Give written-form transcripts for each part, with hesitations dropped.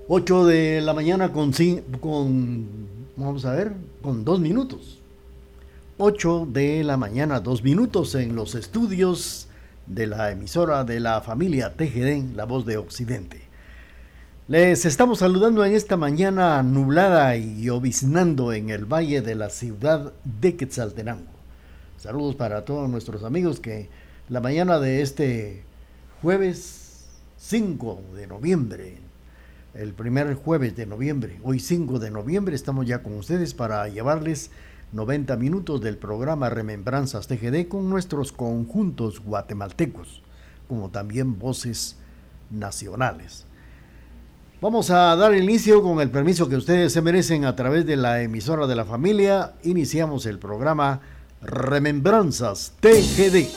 8 de la mañana vamos a ver, con 2 minutos. 8 de la mañana, 2 minutos en los estudios de la emisora de la familia TGD, La Voz de Occidente. Les estamos saludando en esta mañana nublada y lloviznando en el valle de la ciudad de Quetzaltenango. Saludos para todos nuestros amigos que la mañana de este jueves 5 de noviembre, el primer jueves de noviembre, hoy 5 de noviembre, estamos ya con ustedes para llevarles 90 minutos del programa Remembranzas TGD con nuestros conjuntos guatemaltecos, como también voces nacionales. Vamos a dar inicio con el permiso que ustedes se merecen a través de la emisora de la familia. Iniciamos el programa Remembranzas TGD.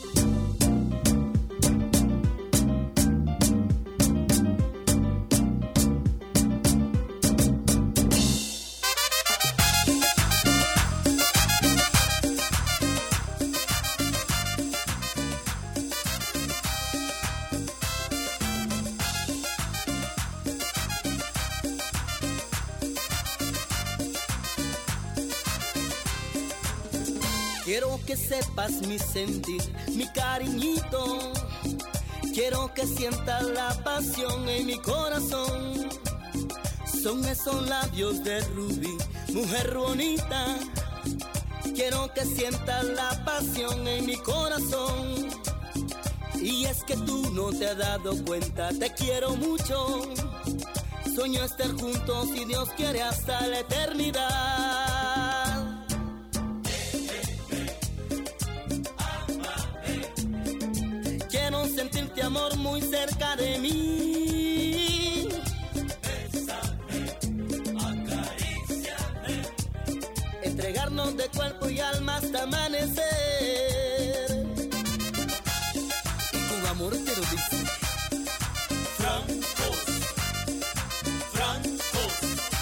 Quiero que sepas mi sentir, mi cariñito. Quiero que sientas la pasión en mi corazón. Son esos labios de rubí, mujer bonita. Quiero que sientas la pasión en mi corazón. Y es que tú no te has dado cuenta, te quiero mucho. Sueño estar juntos si Dios quiere hasta la eternidad. Quiero sentirte, amor, muy cerca de mí. Bésame, acaríciame. Entregarnos de cuerpo y alma hasta amanecer. Y con amor te lo dice. Francos, francos.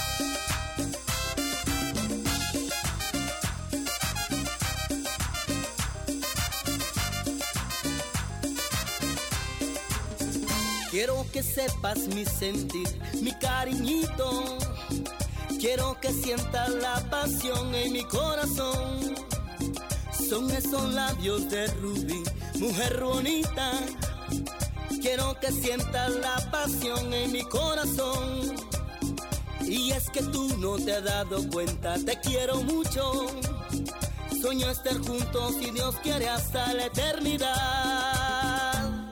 Quiero que sepas mi sentir, mi cariñito. Quiero que sientas la pasión en mi corazón. Son esos labios de rubí, mujer bonita. Quiero que sientas la pasión en mi corazón. Y es que tú no te has dado cuenta, te quiero mucho. Sueño estar juntos si Dios quiere hasta la eternidad.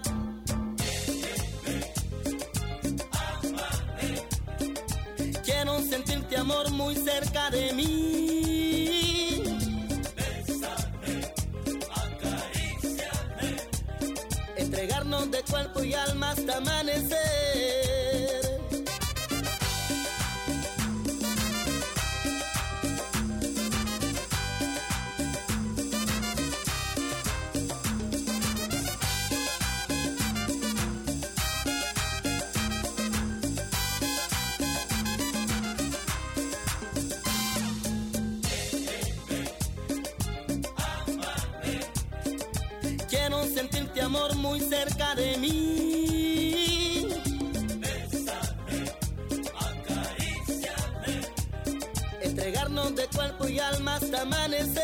Quiero sentirte, amor, muy cerca de mí. Bésame, acaríciame. Entregarnos de cuerpo y alma hasta amanecer. Quiero sentirte, amor, muy cerca de mí. Bésame, acaríciame. Entregarnos de cuerpo y alma hasta amanecer.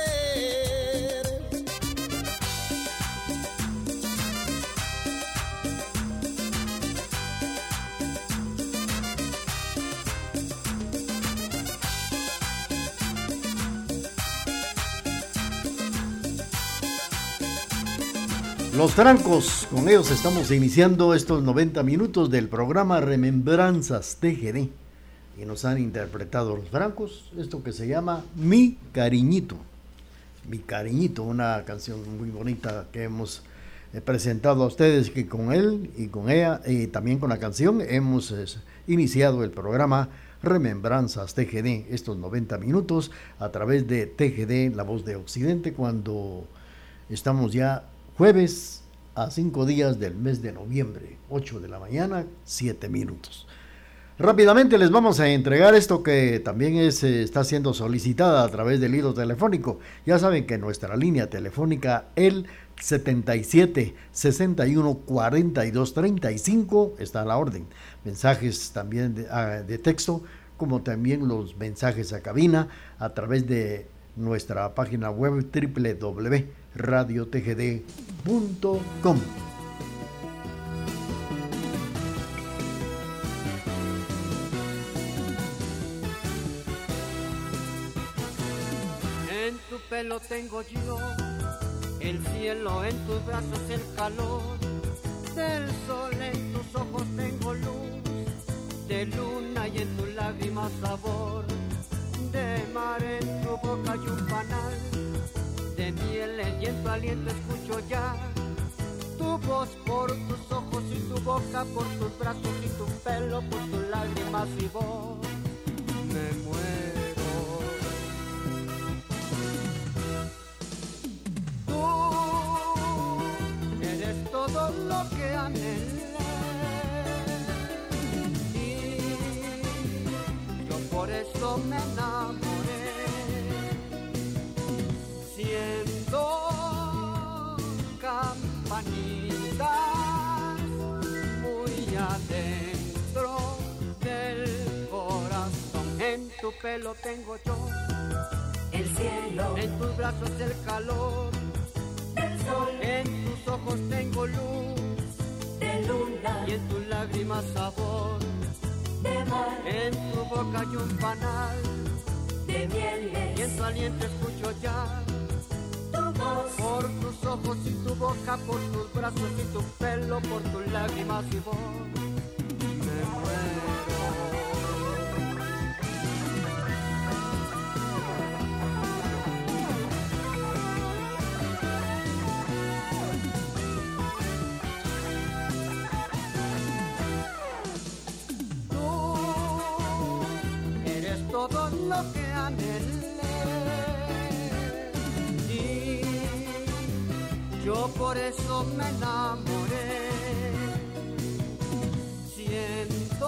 Los Francos, con ellos estamos iniciando estos 90 minutos del programa Remembranzas TGD. Y nos han interpretado los Francos, esto que se llama Mi Cariñito. Mi Cariñito, una canción muy bonita que hemos presentado a ustedes, que con él y con ella, y también con la canción, hemos iniciado el programa Remembranzas TGD, estos 90 minutos a través de TGD, La Voz de Occidente, cuando estamos ya jueves a 5 días del mes de noviembre, 8 de la mañana, 7 minutos. Rápidamente les vamos a entregar esto que también está siendo solicitada a través del hilo telefónico. Ya saben que nuestra línea telefónica, el 77 61 42 35, está a la orden. Mensajes también de texto, como también los mensajes a cabina a través de nuestra página web www.radiotgd.com. En tu pelo tengo yo el cielo, en tus brazos el calor del sol, en tus ojos tengo luz de luna y en tus lágrimas sabor de mar, en tu boca hay un panal de miel y en tu aliento escucho ya tu voz por tus ojos y tu boca, por tus brazos y tu pelo, por tus lágrimas y voz. Me muero. Tú eres todo lo que anhelé y yo por eso me enamoré. Siento campanitas muy adentro del corazón. En tu pelo tengo yo el cielo, en tus brazos el calor del sol, en tus ojos tengo luz de luna, y en tus lágrimas sabor de mar, en tu boca hay un panal de mieles, y en tu aliento escucho ya tu voz, por tus ojos y tu boca, por tus brazos y tu pelo, por tus lágrimas y voz. Me muero. Todo lo que anhelé y yo por eso me enamoré. Siento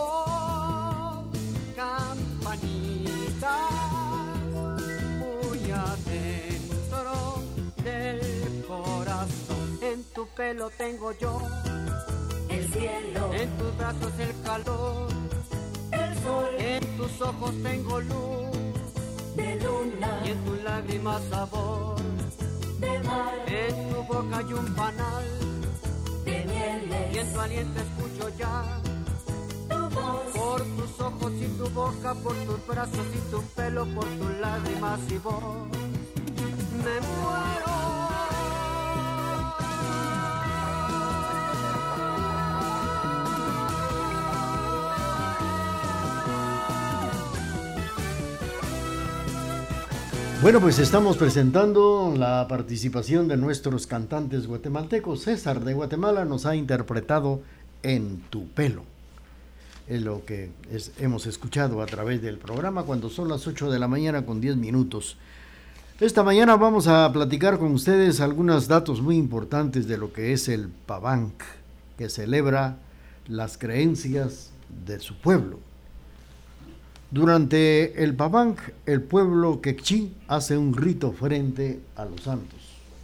campanitas muy adentro del corazón. En tu pelo tengo yo el cielo, en tus brazos el calor, el sol, en tus ojos tengo luz de luna, y en tus lágrimas sabor de mar, en tu boca hay un panal de mieles, y en tu aliento escucho ya tu voz, por tus ojos y tu boca, por tus brazos y tu pelo, por tus lágrimas y voz. Me muero. Bueno, pues estamos presentando la participación de nuestros cantantes guatemaltecos. César de Guatemala nos ha interpretado En tu pelo. Es lo que hemos escuchado a través del programa cuando son las 8 de la mañana con 10 minutos. Esta mañana vamos a platicar con ustedes algunos datos muy importantes de lo que es el Pabanc, que celebra las creencias de su pueblo. Durante el Pabanc, el pueblo quechí hace un rito frente a los santos,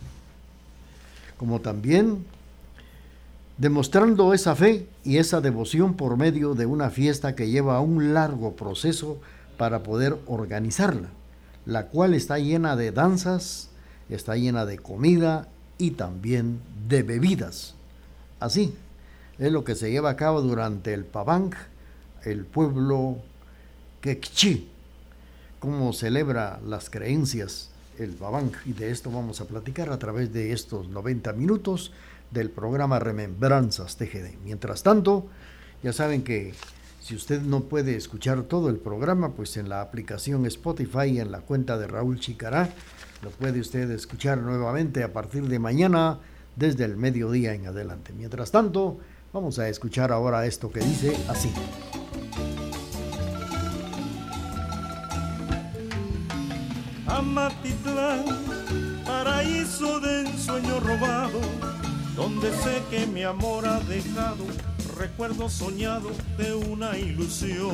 como también demostrando esa fe y esa devoción por medio de una fiesta que lleva un largo proceso para poder organizarla, la cual está llena de danzas, está llena de comida y también de bebidas. Así es lo que se lleva a cabo durante el Pabanc, el pueblo quechí, cómo celebra las creencias el Pabanc, y de esto vamos a platicar a través de estos 90 minutos del programa Remembranzas TGD. Mientras tanto, ya saben que si usted no puede escuchar todo el programa, pues en la aplicación Spotify y en la cuenta de Raúl Chicará, lo puede usted escuchar nuevamente a partir de mañana desde el mediodía en adelante. Mientras tanto, vamos a escuchar ahora esto que dice así. Amatitlán, paraíso de ensueño robado, donde sé que mi amor ha dejado recuerdo soñado de una ilusión.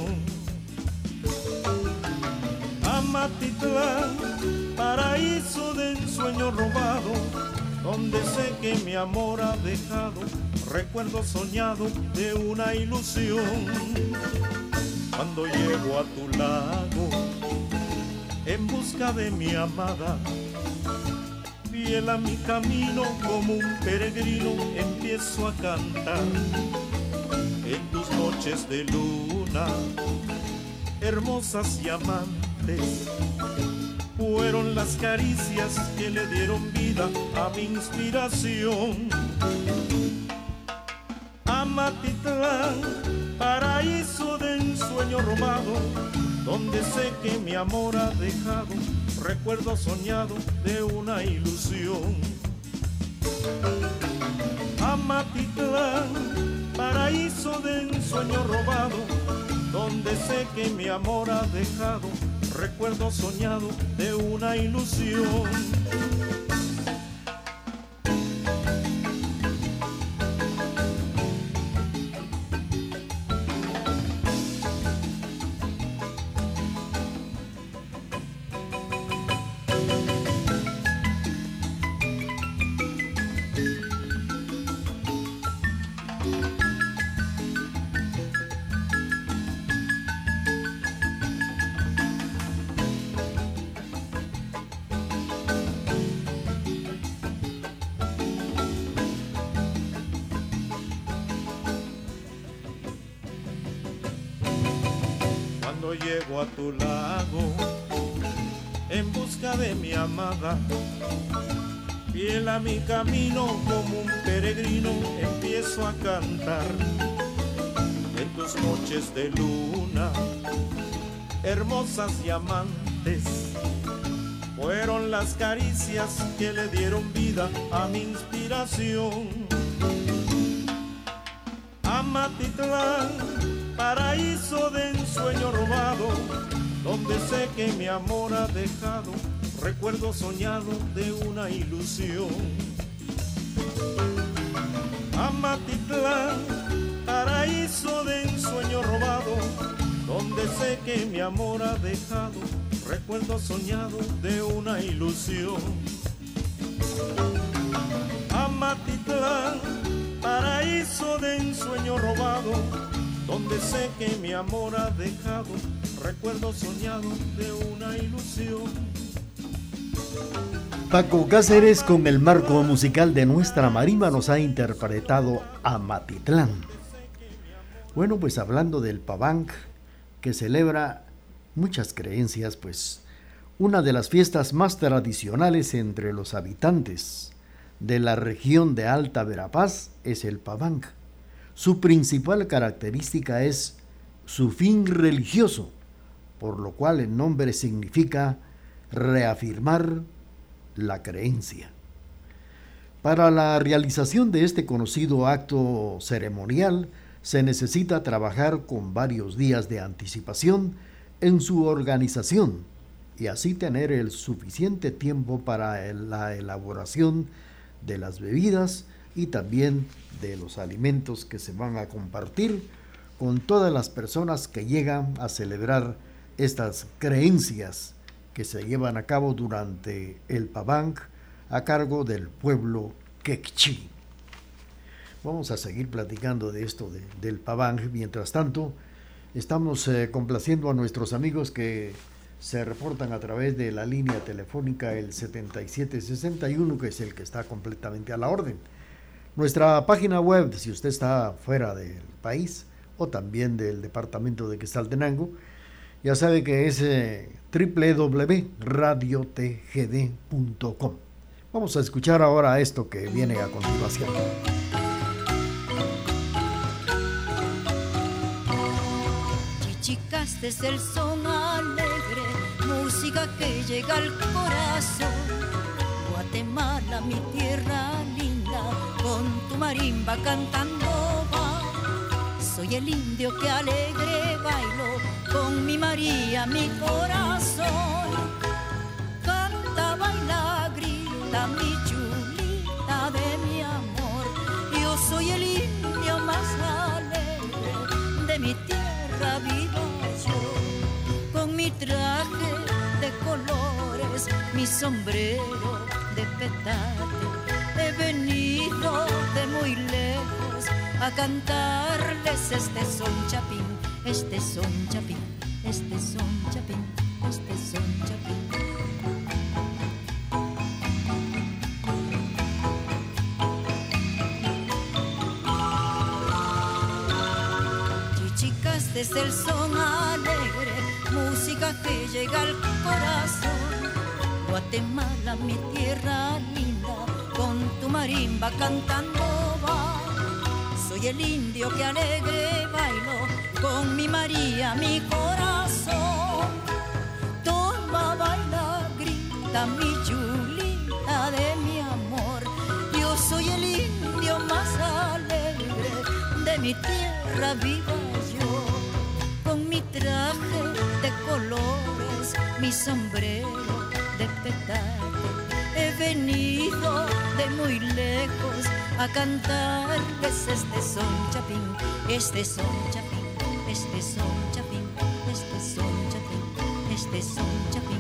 Amatitlán, paraíso de ensueño robado, donde sé que mi amor ha dejado recuerdo soñado de una ilusión. Cuando llego a tu lago en busca de mi amada, fiel a mi camino como un peregrino empiezo a cantar. En tus noches de luna, hermosas y amantes, fueron las caricias que le dieron vida a mi inspiración. Amatitlán, paraíso de ensueño robado, donde sé que mi amor ha dejado recuerdo soñado de una ilusión. Amatitlán, paraíso de ensueño robado, donde sé que mi amor ha dejado recuerdo soñado de una ilusión. Cuando llego a tu lago en busca de mi amada, fiel a mi camino como un peregrino empiezo a cantar. En tus noches de luna, hermosas y amantes, fueron las caricias que le dieron vida a mi inspiración. Amatitlán, paraíso de ensueño robado, donde sé que mi amor ha dejado recuerdo soñado de una ilusión. Amatitlán, paraíso de ensueño robado, donde sé que mi amor ha dejado recuerdo soñado de una ilusión. Amatitlán, paraíso de ensueño robado, donde sé que mi amor ha dejado recuerdo soñado de una ilusión. Paco Cáceres, con el marco musical de nuestra marimba, nos ha interpretado Amatitlán. Bueno, pues hablando del Paván, que celebra muchas creencias, pues una de las fiestas más tradicionales entre los habitantes de la región de Alta Verapaz es el Paván. Su principal característica es su fin religioso, por lo cual el nombre significa reafirmar la creencia. Para la realización de este conocido acto ceremonial se necesita trabajar con varios días de anticipación en su organización y así tener el suficiente tiempo para la elaboración de las bebidas y también de los alimentos que se van a compartir con todas las personas que llegan a celebrar estas creencias que se llevan a cabo durante el Paván a cargo del pueblo quechí. Vamos a seguir platicando de esto del Paván. Mientras tanto, estamos complaciendo a nuestros amigos que se reportan a través de la línea telefónica el 7761, que es el que está completamente a la orden. Nuestra página web, si usted está fuera del país o también del departamento de Quetzaltenango, ya sabe que es www.radiotgd.com. Vamos a escuchar ahora esto que viene a continuación. Chichicas desde el son alegre, música que llega al corazón. Guatemala, mi tierra linda, con tu marimba cantando va. Soy el indio que alegre bailo, con mi María, mi corazón. Canta, baila, grita, mi chulita de mi amor. Yo soy el indio más alegre mi sombrero de petate. He venido de muy lejos a cantarles este son chapín, este son chapín, este son chapín, este son chapín. Chichicas desde el son alegre, música que llega al corazón. Guatemala, mi tierra linda, con tu marimba cantando va. Soy el indio que alegre bailo, con mi María, mi corazón. Toma, baila, grita, mi chulita de mi amor. Yo soy el indio más alegre de mi tierra viva yo. Con mi traje de colores, mi sombrero de petate, he venido de muy lejos a cantarles este son chapín, este son chapín, este son chapín, este son chapín, este son chapín.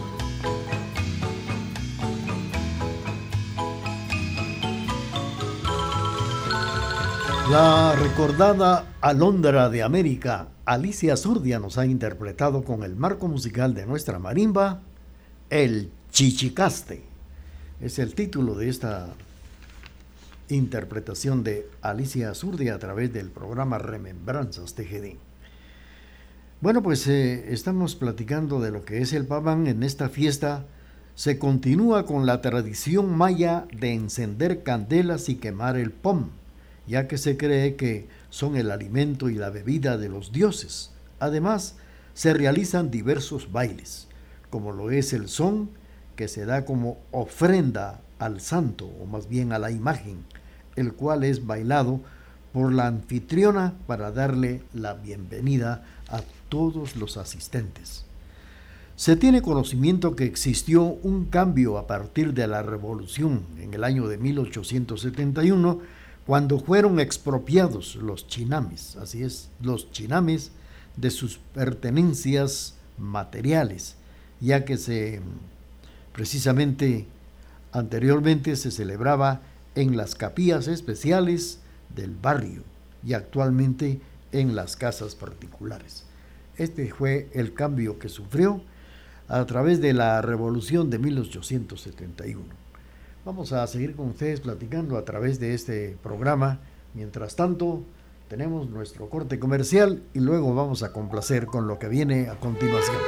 La recordada Alondra de América, Alicia Zurdia, nos ha interpretado con el marco musical de nuestra marimba, El Chichicaste. Es el título de esta interpretación de Alicia Zurdia a través del programa Remembranzas TGD. Bueno, pues estamos platicando de lo que es el paván. En esta fiesta se continúa con la tradición maya de encender candelas y quemar el pom, ya que se cree que son el alimento y la bebida de los dioses. Además, se realizan diversos bailes, como lo es el son, que se da como ofrenda al santo, o más bien a la imagen, el cual es bailado por la anfitriona para darle la bienvenida a todos los asistentes. Se tiene conocimiento que existió un cambio a partir de la Revolución en el año de 1871, cuando fueron expropiados los chinames, así es, los chinames, de sus pertenencias materiales, ya que precisamente anteriormente se celebraba en las capillas especiales del barrio y actualmente en las casas particulares. Este fue el cambio que sufrió a través de la Revolución de 1871. Vamos a seguir con ustedes platicando a través de este programa. Mientras tanto, tenemos nuestro corte comercial y luego vamos a complacer con lo que viene a continuación.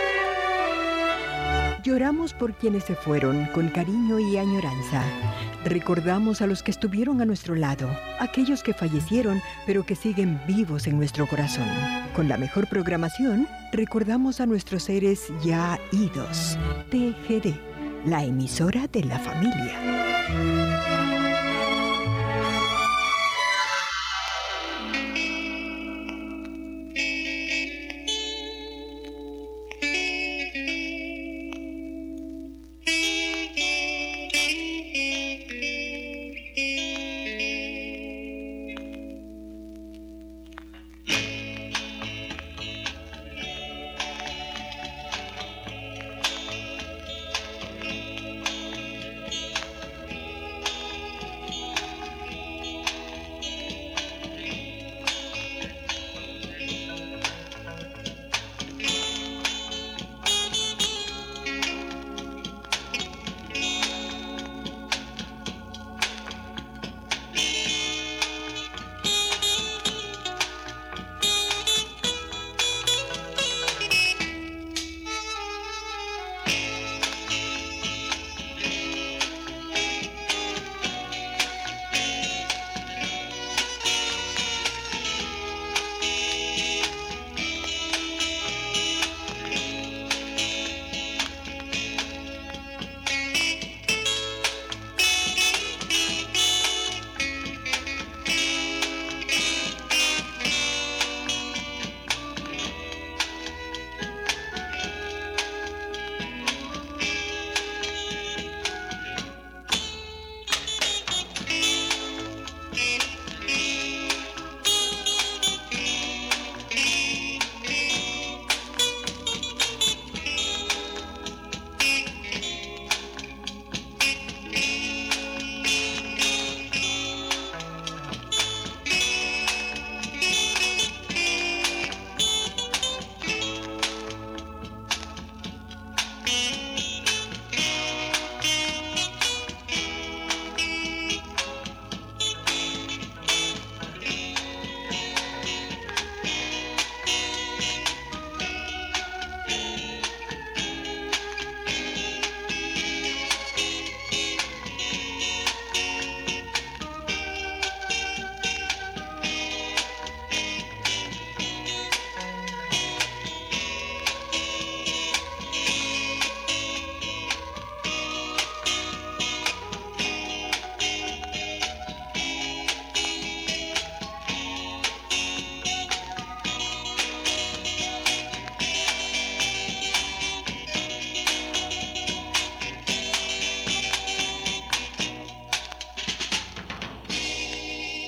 Lloramos por quienes se fueron con cariño y añoranza. Recordamos a los que estuvieron a nuestro lado, aquellos que fallecieron, pero que siguen vivos en nuestro corazón. Con la mejor programación, recordamos a nuestros seres ya idos. TGD, la emisora de la familia.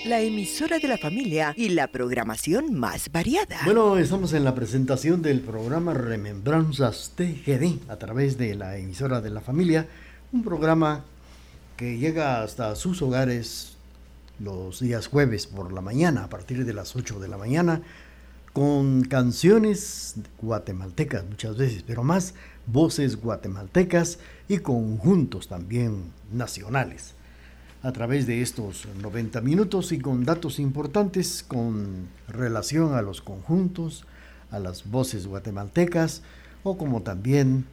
la emisora de la familia y la programación más variada. Bueno, estamos en la presentación del programa Remembranzas TGD a través de la emisora de la familia, un programa que llega hasta sus hogares los días jueves por la mañana, a partir de las 8 de la mañana, con canciones guatemaltecas muchas veces, pero más voces guatemaltecas y conjuntos también nacionales. A través de estos 90 minutos y con datos importantes con relación a los conjuntos, a las voces guatemaltecas, o como también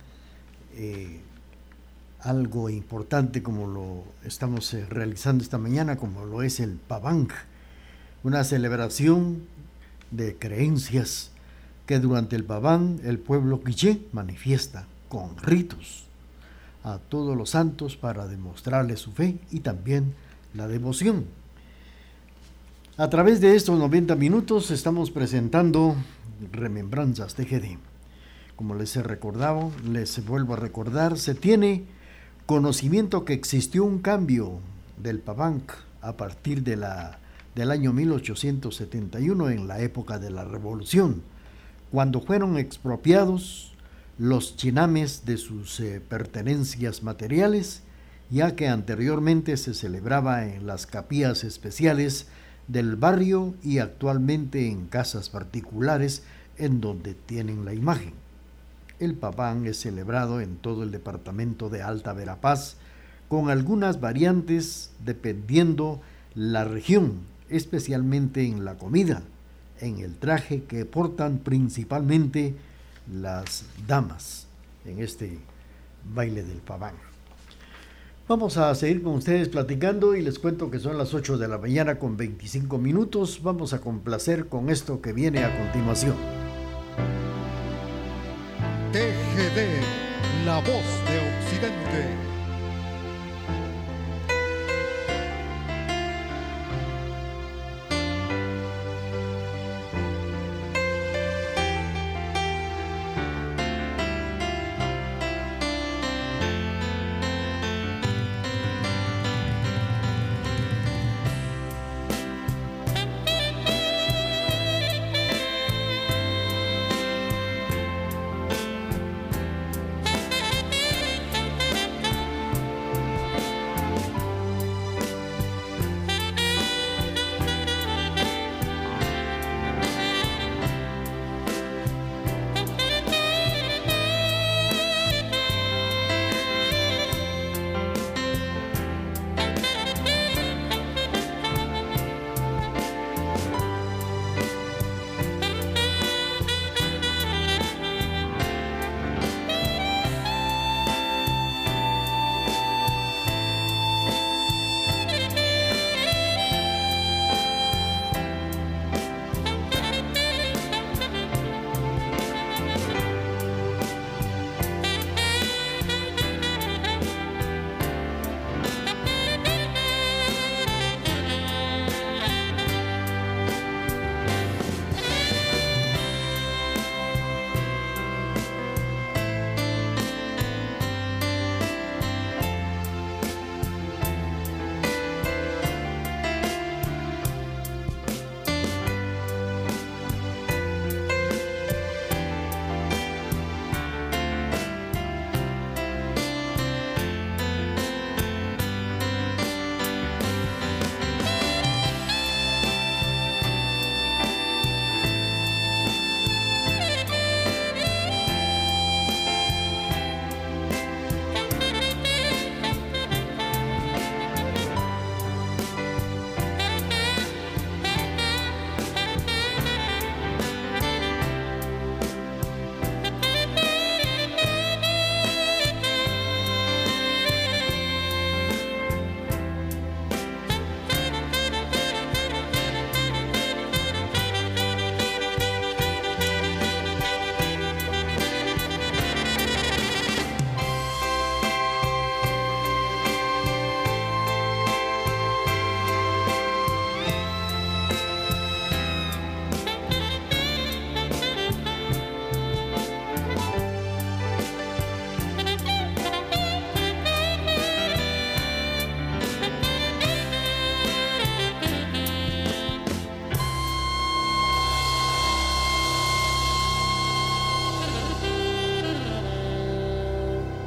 algo importante como lo estamos realizando esta mañana, como lo es el Paván, una celebración de creencias que durante el Paván el pueblo quiché manifiesta con ritos a todos los santos para demostrarles su fe y también la devoción. A través de estos 90 minutos estamos presentando Remembranzas TGD. Como les he recordado, les vuelvo a recordar, se tiene conocimiento que existió un cambio del Paván a partir del año 1871, en la época de la Revolución, cuando fueron expropiados los chinames de sus pertenencias materiales, ya que anteriormente se celebraba en las capillas especiales del barrio y actualmente en casas particulares en donde tienen la imagen. El Paván es celebrado en todo el departamento de Alta Verapaz, con algunas variantes dependiendo la región, especialmente en la comida, en el traje que portan principalmente las damas en este baile del Paván. Vamos a seguir con ustedes platicando y les cuento que son las 8 de la mañana con 25 minutos. Vamos a complacer con esto que viene a continuación. TGD, la voz de Occidente.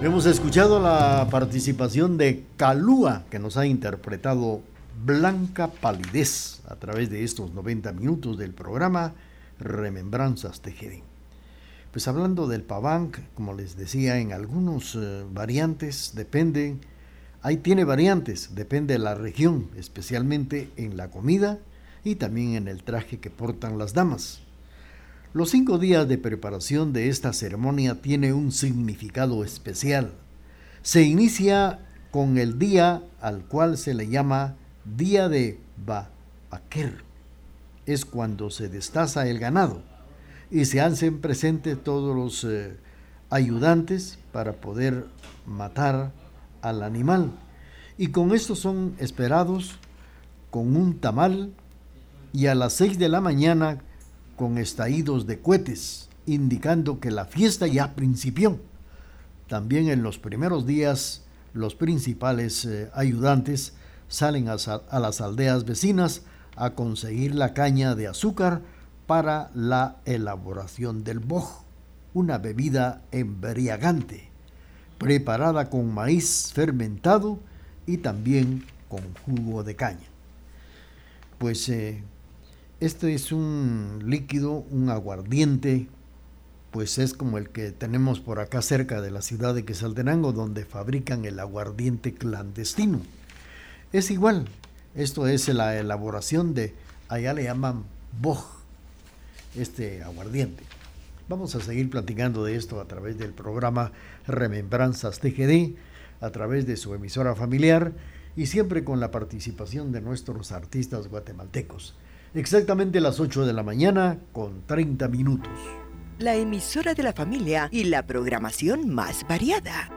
Hemos escuchado la participación de Calúa, que nos ha interpretado Blanca Palidez a través de estos 90 minutos del programa Remembranzas TGD. Pues hablando del paván, como les decía, en algunos variantes tiene variantes, depende de la región, especialmente en la comida y también en el traje que portan las damas. Los 5 días de preparación de esta ceremonia tiene un significado especial. Se inicia con el día al cual se le llama Día de Baquer. Es cuando se destaza el ganado y se hacen presentes todos los ayudantes para poder matar al animal. Y con esto son esperados con un tamal y a las 6 de la mañana con estallidos de cohetes, indicando que la fiesta ya principió. También en los primeros días, los principales ayudantes salen a las aldeas vecinas a conseguir la caña de azúcar para la elaboración del boj, una bebida embriagante, preparada con maíz fermentado y también con jugo de caña. Pues este es un líquido, un aguardiente, pues es como el que tenemos por acá cerca de la ciudad de Quetzaltenango, donde fabrican el aguardiente clandestino. Es igual, esto es la elaboración de, allá le llaman boj, este aguardiente. Vamos a seguir platicando de esto a través del programa Remembranzas TGD, a través de su emisora familiar y siempre con la participación de nuestros artistas guatemaltecos. Exactamente las 8 de la mañana con 30 minutos. La emisora de la familia y la programación más variada.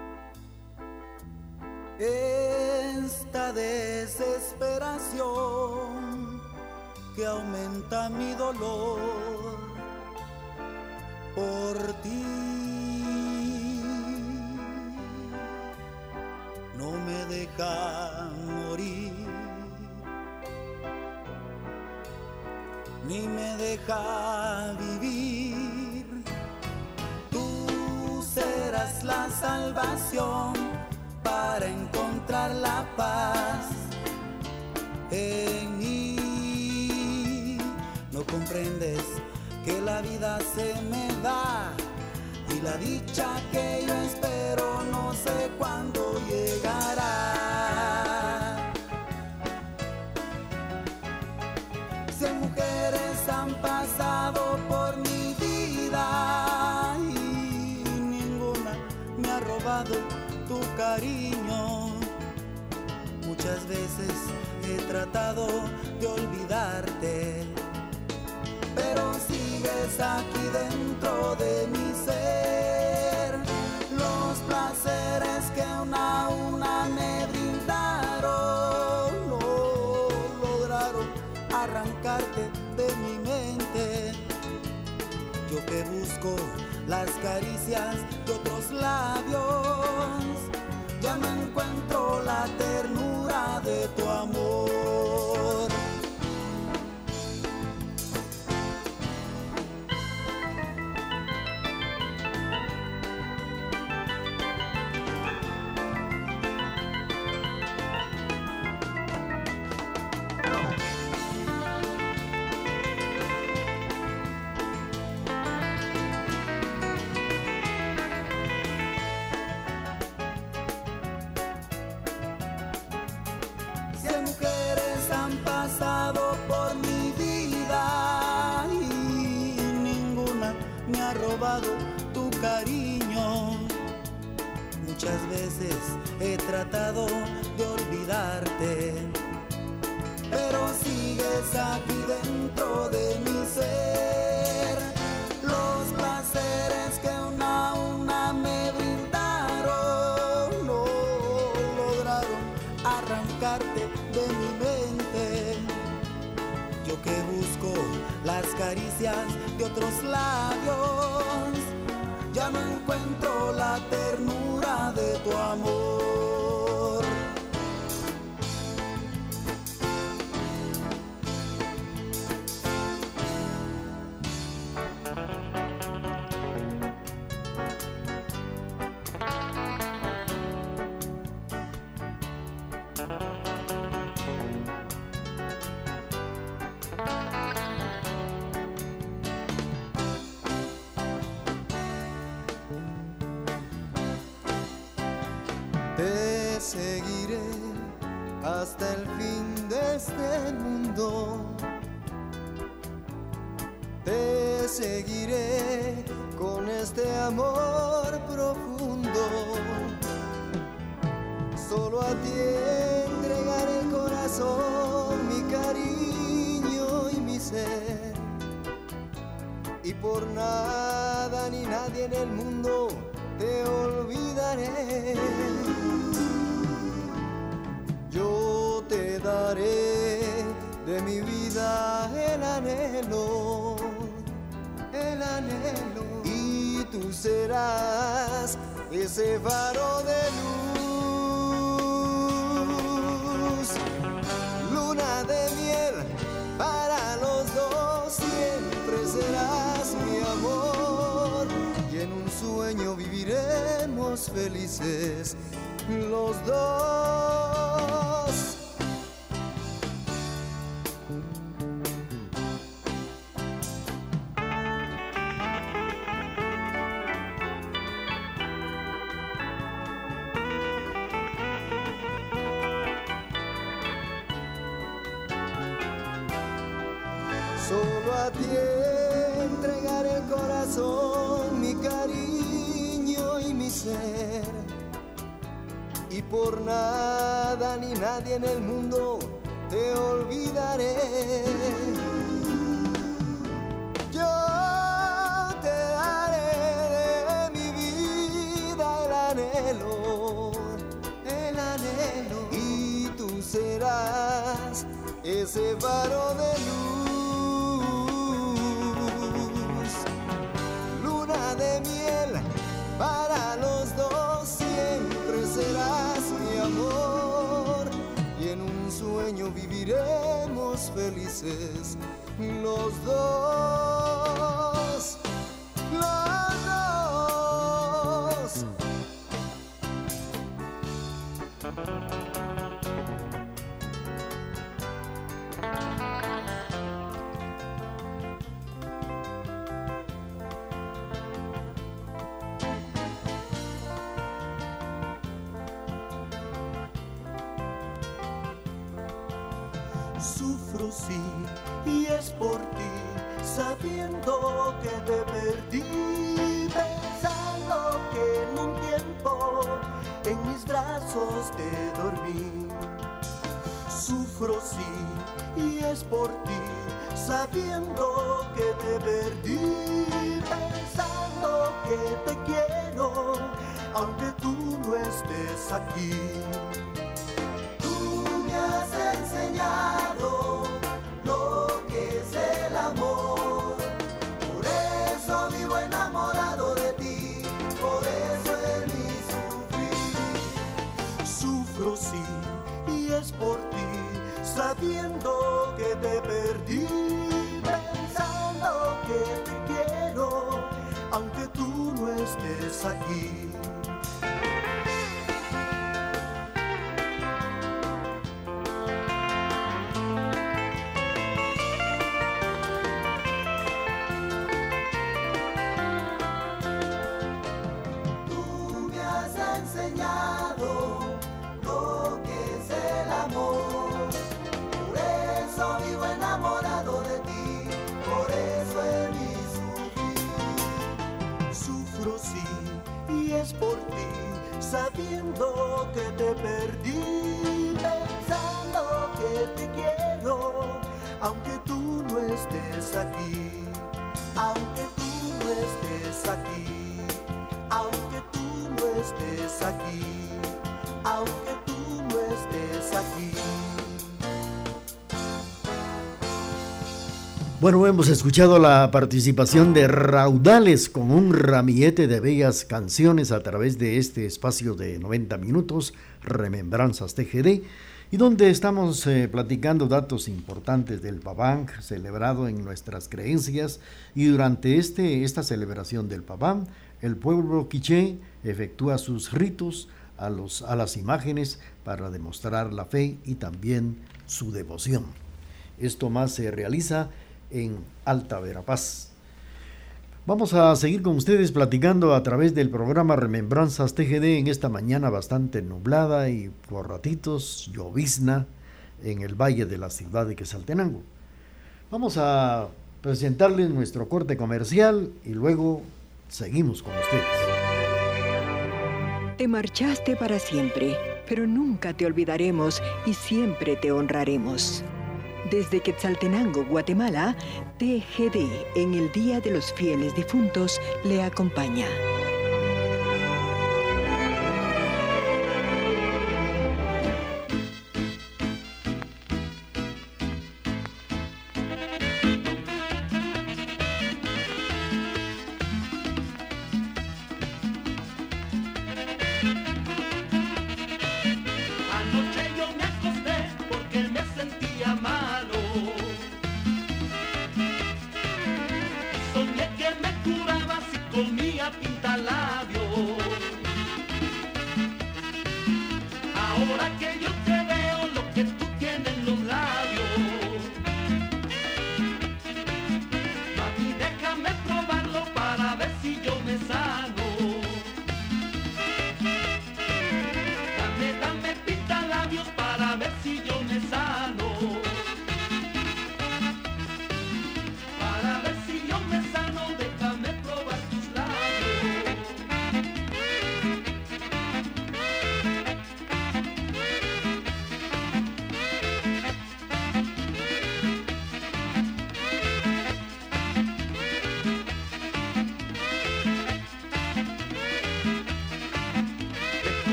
Esta desesperación que aumenta mi dolor por ti no me deja morir ni me deja vivir. Tú serás la salvación para encontrar la paz en mí. No comprendes que la vida se me da y la dicha que yo espero no sé cuándo llegará. 100 mujeres han pasado por mi vida y ninguna me ha robado tu cariño. Muchas veces he tratado de olvidarte, pero sigues aquí dentro de mi ser. Los placeres que una a una me brindaron no lograron arrancarte de mi mente. Yo que busco las caricias de otros labios, ya no encuentro la ternura de tu amor. Tu cariño. Muchas veces he tratado de olvidarte, pero sigues aquí dentro de mi ser. Los placeres que una a una me brindaron no lograron arrancarte de mi mente. Yo que busco las caricias de otros labios, ya no encuentro la ternura de tu amor. hasta el fin de este mundo. Te seguiré con este amor profundo. Solo a ti entregaré el corazón, mi cariño y mi ser. Y por nada ni nadie en el mundo te olvidaré. Yo te daré de mi vida el anhelo, y tú serás ese faro de luz, luna de miel para los dos, siempre serás mi amor, y en un sueño viviremos felices los dos. Solo a ti entregaré el corazón, mi cariño y mi ser. Y por nada ni nadie en el mundo te olvidaré. Yo te daré de mi vida el anhelo, y tú serás ese faro de luz, luna de miel para los dos, siempre serás mi amor, y en un sueño viviremos felices los dos, los dos. Sufro sí, y es por ti, sabiendo que te perdí, pensando que en un tiempo en mis brazos te dormí. Sufro sí, y es por ti, sabiendo que te perdí, pensando que te quiero, aunque tú no estés aquí. Me has enseñado lo que es el amor, por eso vivo enamorado de ti, por eso en mi sufrir. Sufro sí, y es por ti, sabiendo que te perdí, pensando que te quiero, aunque tú no estés aquí. Sabiendo que te perdí, pensando que te quiero, aunque tú no estés aquí, aunque tú no estés aquí, aunque tú no estés aquí, aunque tú no estés aquí. Bueno, hemos escuchado la participación de Raudales con un ramillete de bellas canciones a través de este espacio de 90 minutos, Remembranzas TGD, y donde estamos platicando datos importantes del Paván celebrado en nuestras creencias. Y durante esta celebración del Paván, el pueblo quiché efectúa sus ritos a las imágenes para demostrar la fe y también su devoción. Esto más se realiza en Alta Verapaz. Vamos a seguir con ustedes platicando a través del programa Remembranzas TGD en esta mañana bastante nublada y por ratitos llovizna en el valle de la ciudad de Quetzaltenango. Vamos a presentarles nuestro corte comercial y luego seguimos con ustedes. Te marchaste para siempre, pero nunca te olvidaremos y siempre te honraremos. Desde Quetzaltenango, Guatemala, TGD en el Día de los Fieles Difuntos le acompaña.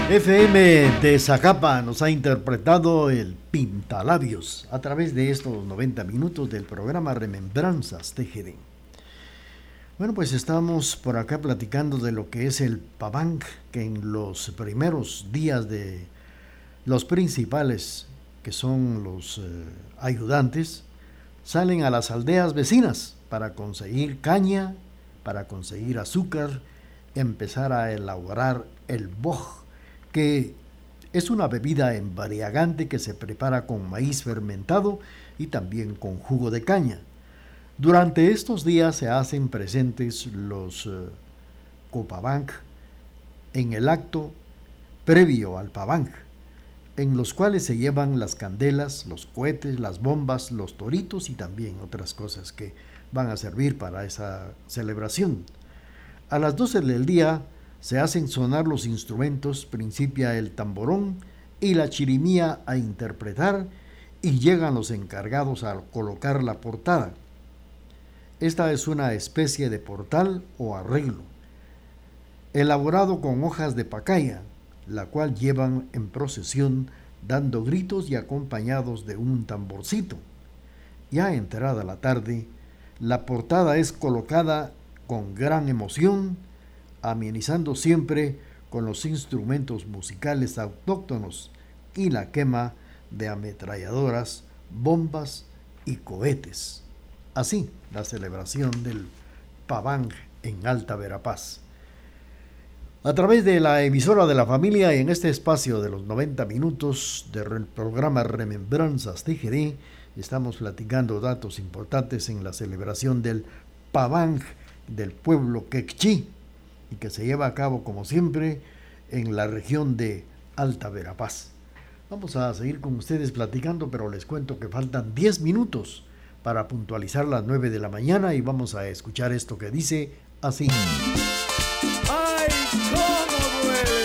FM de Zacapa nos ha interpretado el Pintalabios a través de estos 90 minutos del programa Remembranzas TGD. Bueno, pues estamos por acá platicando de lo que es el paván, que en los primeros días de los principales, que son los ayudantes, salen a las aldeas vecinas para conseguir caña, para conseguir azúcar, empezar a elaborar el boj, que es una bebida embriagante que se prepara con maíz fermentado y también con jugo de caña. Durante estos días se hacen presentes los copaván en el acto previo al paván, en los cuales se llevan las candelas, los cohetes, las bombas, los toritos y también otras cosas que van a servir para esa celebración. A las 12 del día se hacen sonar los instrumentos, principia el tamborón y la chirimía a interpretar y llegan los encargados a colocar la portada. Esta es una especie de portal o arreglo, elaborado con hojas de pacaya, la cual llevan en procesión dando gritos y acompañados de un tamborcito. Ya entrada la tarde, la portada es colocada con gran emoción, amenizando siempre con los instrumentos musicales autóctonos y la quema de ametralladoras, bombas y cohetes. Así, la celebración del paván en Alta Verapaz. A través de la emisora de la familia, en este espacio de los 90 minutos del programa Remembranzas TGD, estamos platicando datos importantes en la celebración del paván del pueblo quechí, y que se lleva a cabo, como siempre, en la región de Alta Verapaz. Vamos a seguir con ustedes platicando, pero les cuento que faltan 10 minutos para puntualizar las 9 de la mañana y vamos a escuchar esto que dice así. ¡Ay, cómo duele!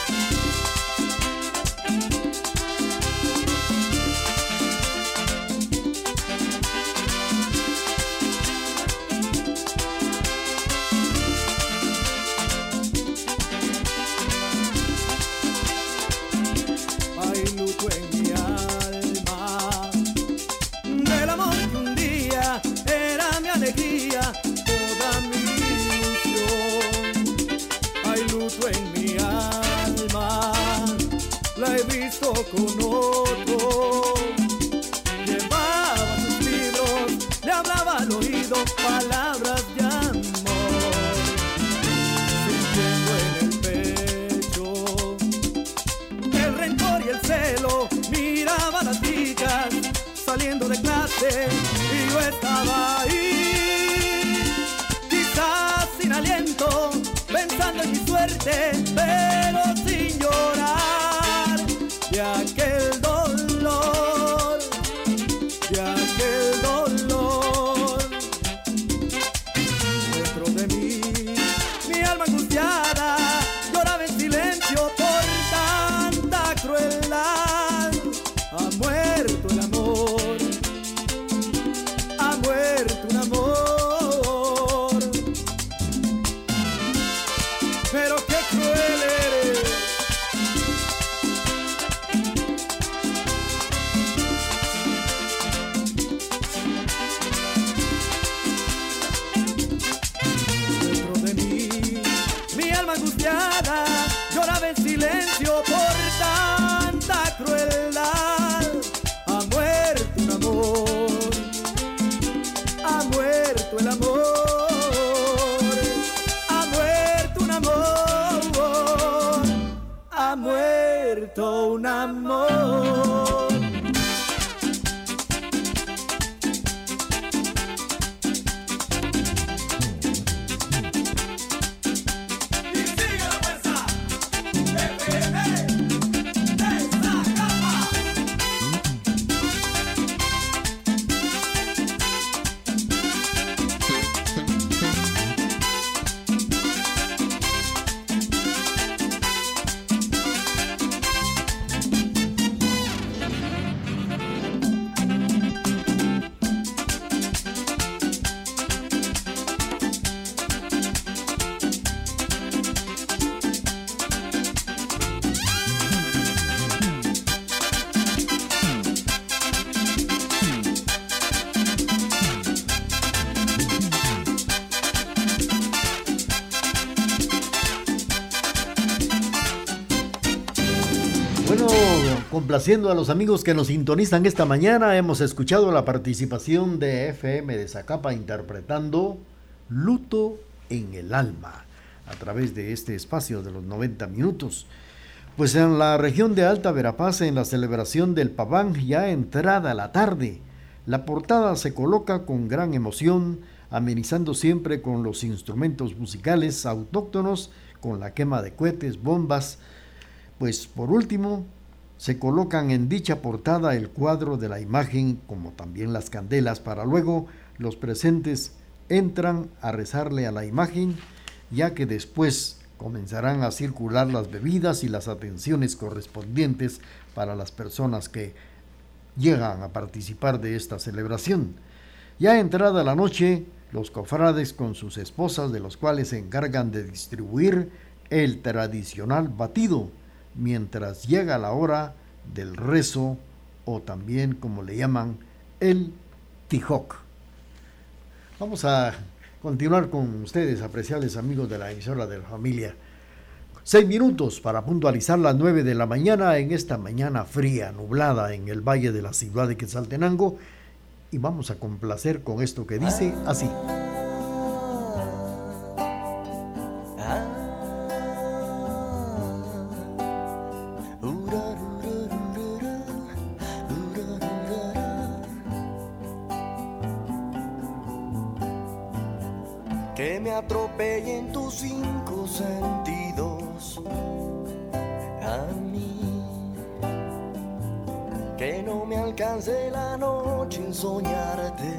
Con otro, llevaba sus libros, le hablaba al oído palabras de amor, sintiendo en el pecho el rencor y el celo. Miraba a las chicas saliendo de clase y yo estaba ahí, quizás sin aliento, pensando en mi suerte, pero sin llorar. De aquel dolor, dentro de mí, mi alma angustiada lloraba en silencio por tanta crueldad. Ha muerto el amor, ha muerto un amor, pero qué cruel eres. Lloraba en silencio por tanta crueldad. Ha muerto un amor, ha muerto el amor, ha muerto un amor, ha muerto un amor. Bueno, complaciendo a los amigos que nos sintonizan esta mañana, hemos escuchado la participación de FM de Zacapa interpretando Luto en el Alma a través de este espacio de los 90 minutos. Pues en la región de Alta Verapaz, en la celebración del Paván, ya entrada la tarde, la portada se coloca con gran emoción, amenizando siempre con los instrumentos musicales autóctonos, con la quema de cohetes, bombas. Pues por último, se colocan en dicha portada el cuadro de la imagen, como también las candelas, para luego los presentes entran a rezarle a la imagen, ya que después comenzarán a circular las bebidas y las atenciones correspondientes para las personas que llegan a participar de esta celebración. Ya entrada la noche, los cofrades con sus esposas, de los cuales se encargan de distribuir el tradicional batido, mientras llega la hora del rezo, o también como le llaman, el tijoc. Vamos a continuar con ustedes, apreciables amigos de la emisora de la familia. 6 minutos para puntualizar las 9 de la mañana en esta mañana fría, nublada en el valle de la ciudad de Quetzaltenango, y vamos a complacer con esto que dice así. Que me atropellen tus 5 sentidos a mí, que no me alcance la noche en soñarte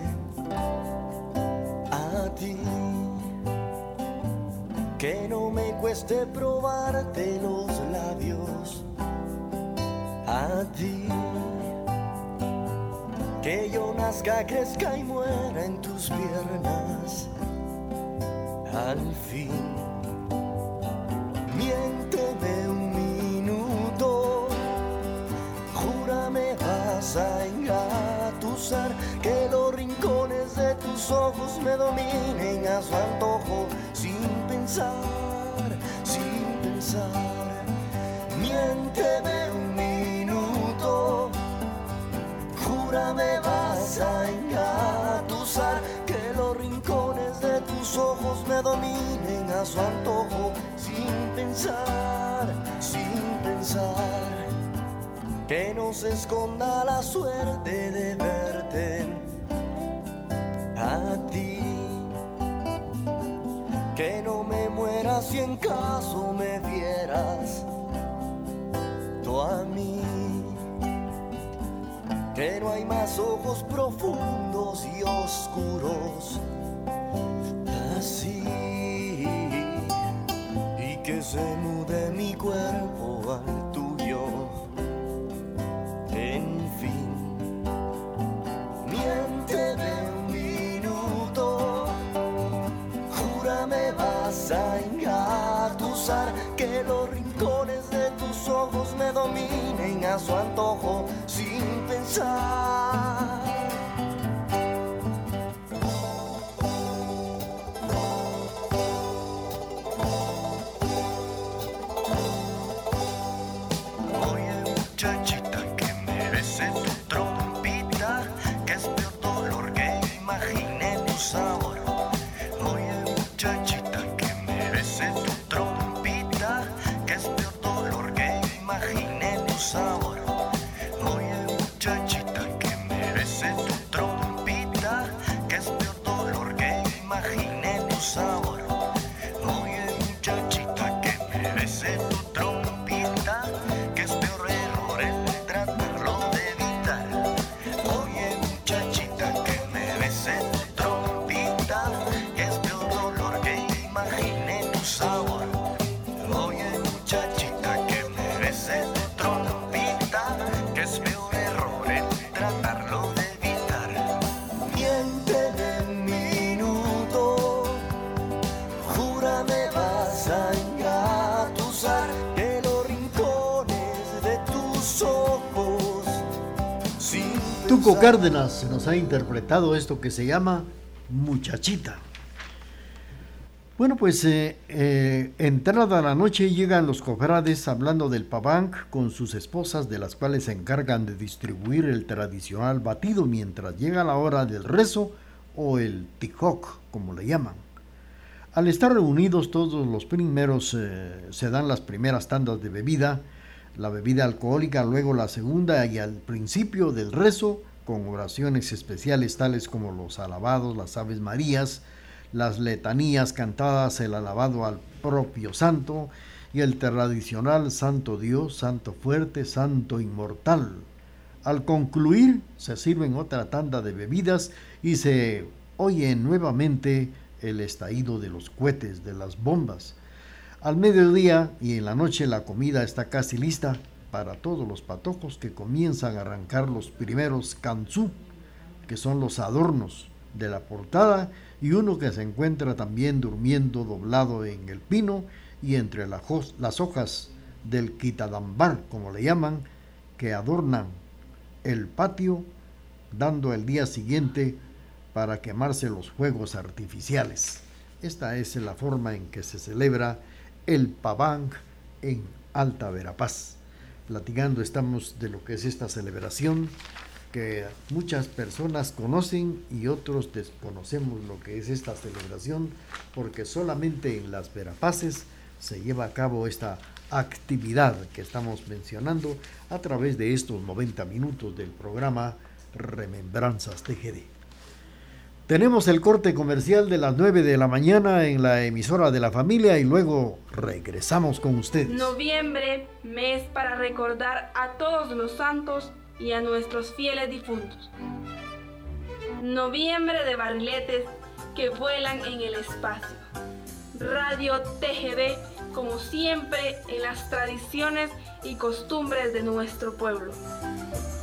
a ti, que no me cueste probarte los labios a ti, que yo nazca, crezca y muera en tus piernas. Al fin, miénteme un minuto, júrame vas a engatusar, que los rincones de tus ojos me dominen a su antojo, sin pensar, sin pensar. Miénteme un minuto, júrame vas a engatusar, que los rincones de tus ojos me dominen a su antojo, sin pensar, sin pensar. Que no se esconda la suerte de verte a ti, que no me muera si en caso me vieras tú a mí, que no hay más ojos profundos y oscuros así, y que se mude mi cuerpo al tuyo. En fin, miénteme un minuto, júrame vas a engatusar, que los rincones de tus ojos me dominen a su antojo, sin pensar. Tuco Cárdenas nos ha interpretado esto que se llama Muchachita. Bueno, pues entrada la noche llegan los cofrades hablando del paván con sus esposas, de las cuales se encargan de distribuir el tradicional batido mientras llega la hora del rezo o el tijoc, como le llaman. Al estar reunidos todos los primeros se dan las primeras tandas de bebida, la bebida alcohólica, luego la segunda y al principio del rezo con oraciones especiales tales como los alabados, las Aves Marías, las letanías cantadas, el alabado al propio santo y el tradicional Santo Dios, Santo Fuerte, Santo Inmortal. Al concluir se sirven otra tanda de bebidas y se oye nuevamente el estallido de los cohetes, de las bombas. Al mediodía y en la noche la comida está casi lista para todos los patojos, que comienzan a arrancar los primeros kanzú, que son los adornos de la portada, y uno que se encuentra también durmiendo doblado en el pino y entre las hojas del quitadambar, como le llaman, que adornan el patio, dando el día siguiente para quemarse los fuegos artificiales. Esta es la forma en que se celebra el paván en Alta Verapaz. Platicando estamos de lo que es esta celebración, que muchas personas conocen y otros desconocemos lo que es esta celebración, porque solamente en las Verapaces se lleva a cabo esta actividad que estamos mencionando a través de estos 90 minutos del programa Remembranzas TGD. Tenemos el corte comercial de las 9 de la mañana en la emisora de la familia y luego regresamos con ustedes. Noviembre, mes para recordar a todos los santos y a nuestros fieles difuntos. Noviembre de barriletes que vuelan en el espacio. Radio TGD, como siempre, en las tradiciones y costumbres de nuestro pueblo.